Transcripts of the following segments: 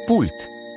Пульт.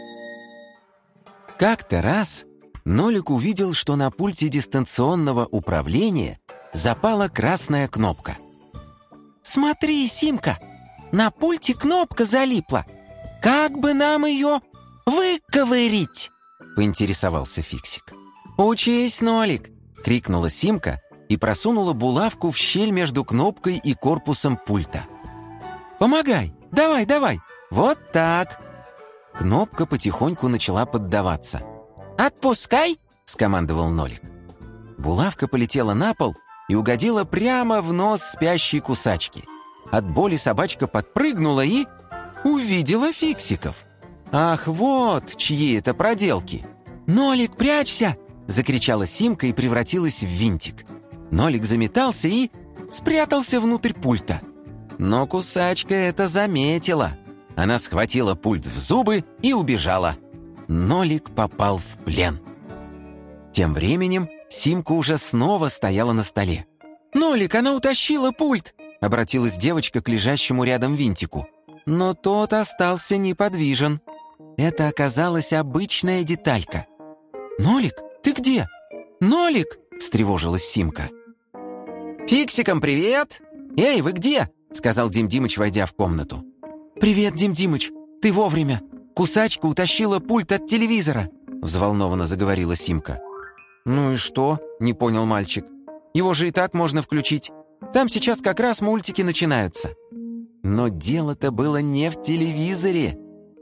Как-то раз Нолик увидел, что на пульте дистанционного управления запала красная кнопка. «Смотри, Симка, на пульте кнопка залипла. Как бы нам ее выковырить?» — поинтересовался Фиксик. «Учись, Нолик!» — крикнула Симка и просунула булавку в щель между кнопкой и корпусом пульта. «Помогай! Давай, давай! Вот так!» Кнопка потихоньку начала поддаваться. «Отпускай!» — скомандовал Нолик. Булавка полетела на пол и угодила прямо в нос спящей кусачки. От боли собачка подпрыгнула и увидела Фиксиков. Ах, вот чьи это проделки! «Нолик, прячься!» — закричала Симка и превратилась в винтик. Нолик заметался и спрятался внутрь пульта. Но кусачка это заметила. Она схватила пульт в зубы и убежала. Нолик попал в плен. Тем временем Симка уже снова стояла на столе. «Нолик, она утащила пульт!» — обратилась девочка к лежащему рядом винтику. Но тот остался неподвижен. Это оказалась обычная деталька. «Нолик, ты где? Нолик!» — встревожилась Симка. «Фиксикам привет! Эй, вы где?» — сказал Дим Димыч, войдя в комнату. «Привет, Дим Димыч, ты вовремя. Кусачка утащила пульт от телевизора», — взволнованно заговорила Симка. «Ну и что?» — не понял мальчик. «Его же и так можно включить. Там сейчас как раз мультики начинаются». Но дело-то было не в телевизоре.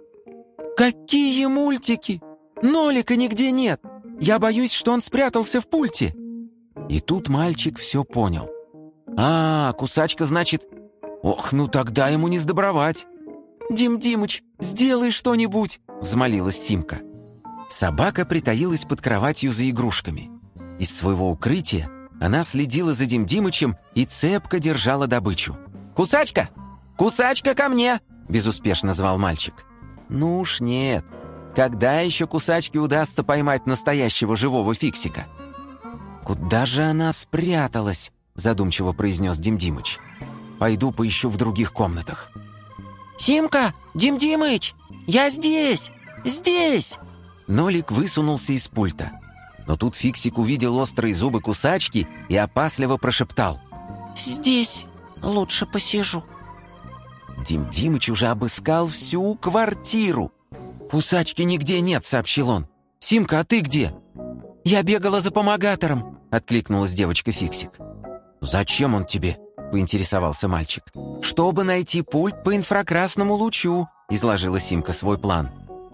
«Какие мультики? Нолика нигде нет. Я боюсь, что он спрятался в пульте». И тут мальчик все понял. Кусачка, значит... Ох, ну тогда ему не сдобровать. «Дим Димыч, сделай что-нибудь!» — взмолилась Симка. Собака притаилась под кроватью за игрушками. Из своего укрытия она следила за Дим Димычем и цепко держала добычу. «Кусачка! Кусачка, ко мне!» — безуспешно звал мальчик. Ну уж нет. Когда еще кусачке удастся поймать настоящего живого Фиксика? «Куда же она спряталась?» — задумчиво произнес Дим Димыч. «Пойду поищу в других комнатах». «Симка! Дим Димыч! Я здесь! Здесь!» Нолик высунулся из пульта. Но тут Фиксик увидел острые зубы кусачки и опасливо прошептал: «Здесь лучше посижу». Дим Димыч уже обыскал всю квартиру. «Кусачки нигде нет», — сообщил он. «Симка, а ты где?» «Я бегала за помогатором», — откликнулась девочка Фиксик. «Зачем он тебе?» — поинтересовался мальчик. «Чтобы найти пульт по инфракрасному лучу», — изложила Симка свой план.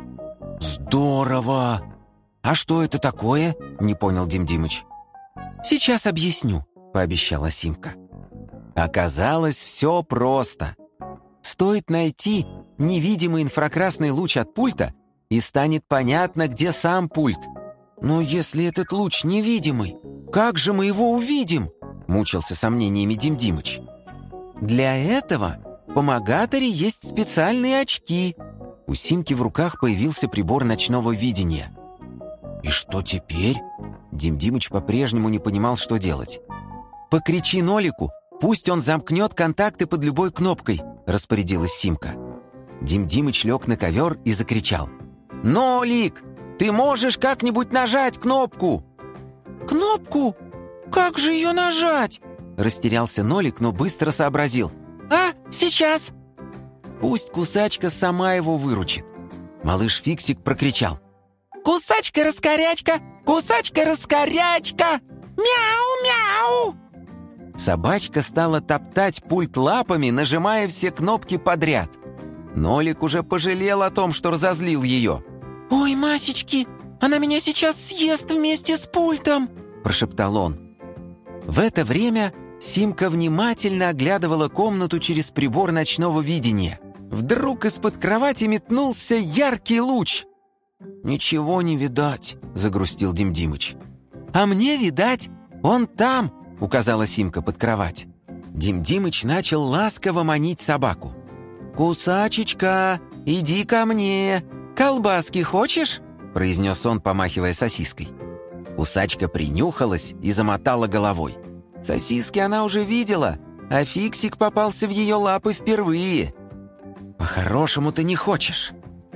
«Здорово! А что это такое?» — не понял Дим Димыч. «Сейчас объясню», — пообещала Симка. Оказалось, все просто. Стоит найти невидимый инфракрасный луч от пульта, и станет понятно, где сам пульт. «Но если этот луч невидимый, как же мы его увидим?» — мучился сомнениями Дим Димыч. «Для этого в помогаторе есть специальные очки». У Симки в руках появился прибор ночного видения. «И что теперь?» Дим Димыч по-прежнему не понимал, что делать. «Покричи Нолику, пусть он замкнет контакты под любой кнопкой», — распорядилась Симка. Дим Димыч лег на ковер и закричал: «Нолик, ты можешь как-нибудь нажать кнопку?» «Кнопку? Как же ее нажать?» Растерялся Нолик, но быстро сообразил. Сейчас!» Пусть кусачка сама его выручит. Малыш Фиксик прокричал: «Кусачка-раскорячка! Кусачка-раскорячка! Мяу-мяу!» Собачка стала топтать пульт лапами, нажимая все кнопки подряд. Нолик уже пожалел о том, что разозлил ее. «Ой, Масечки, она меня сейчас съест вместе с пультом!» – прошептал он. В это время Симка внимательно оглядывала комнату через прибор ночного видения. Вдруг из-под кровати метнулся яркий луч. «Ничего не видать», — загрустил Дим Димыч. «А мне видать, он там», — указала Симка под кровать. Дим Димыч начал ласково манить собаку. «Кусачечка, иди ко мне. Колбаски хочешь?» — произнес он, помахивая сосиской. Кусачка принюхалась и замотала головой. Сосиски она уже видела, а Фиксик попался в ее лапы впервые. «По-хорошему ты не хочешь.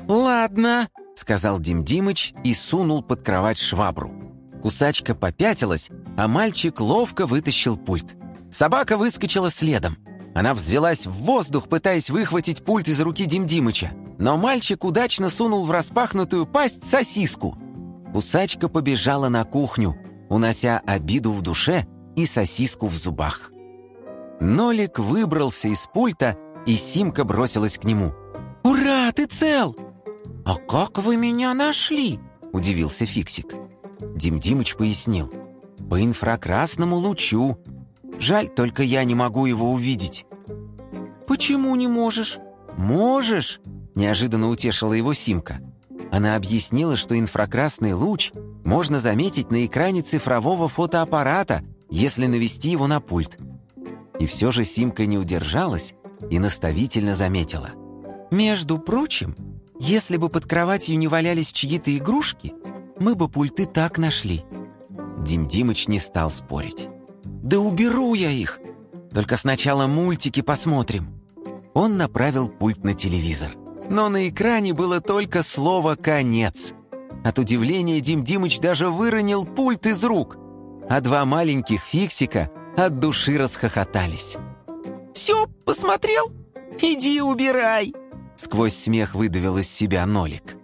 «Ладно», — сказал Дим Димыч и сунул под кровать швабру. Кусачка попятилась, а мальчик ловко вытащил пульт. Собака выскочила следом. Она взвелась в воздух, пытаясь выхватить пульт из руки Дим Димыча, но мальчик удачно сунул в распахнутую пасть сосиску. Кусачка побежала на кухню, унося обиду в душе и сосиску в зубах. Нолик выбрался из пульта, и Симка бросилась к нему. «Ура, ты цел!» «А как вы меня нашли?» — удивился Фиксик. Дим Димыч пояснил. «По инфракрасному лучу. Жаль, только я не могу его увидеть». «Почему не можешь?» «Можешь!» — неожиданно утешила его Симка. Она объяснила, что инфракрасный луч можно заметить на экране цифрового фотоаппарата, если навести его на пульт. И все же Симка не удержалась и наставительно заметила. «Между прочим, если бы под кроватью не валялись чьи-то игрушки, мы бы пульты так нашли». Дим Димыч не стал спорить. «Да уберу я их! Только сначала мультики посмотрим». Он направил пульт на телевизор. Но на экране было только слово «конец». От удивления Дим Димыч даже выронил пульт из рук, а два маленьких Фиксика от души расхохотались. «Все, посмотрел? Иди убирай!» Сквозь смех выдавил из себя Нолик.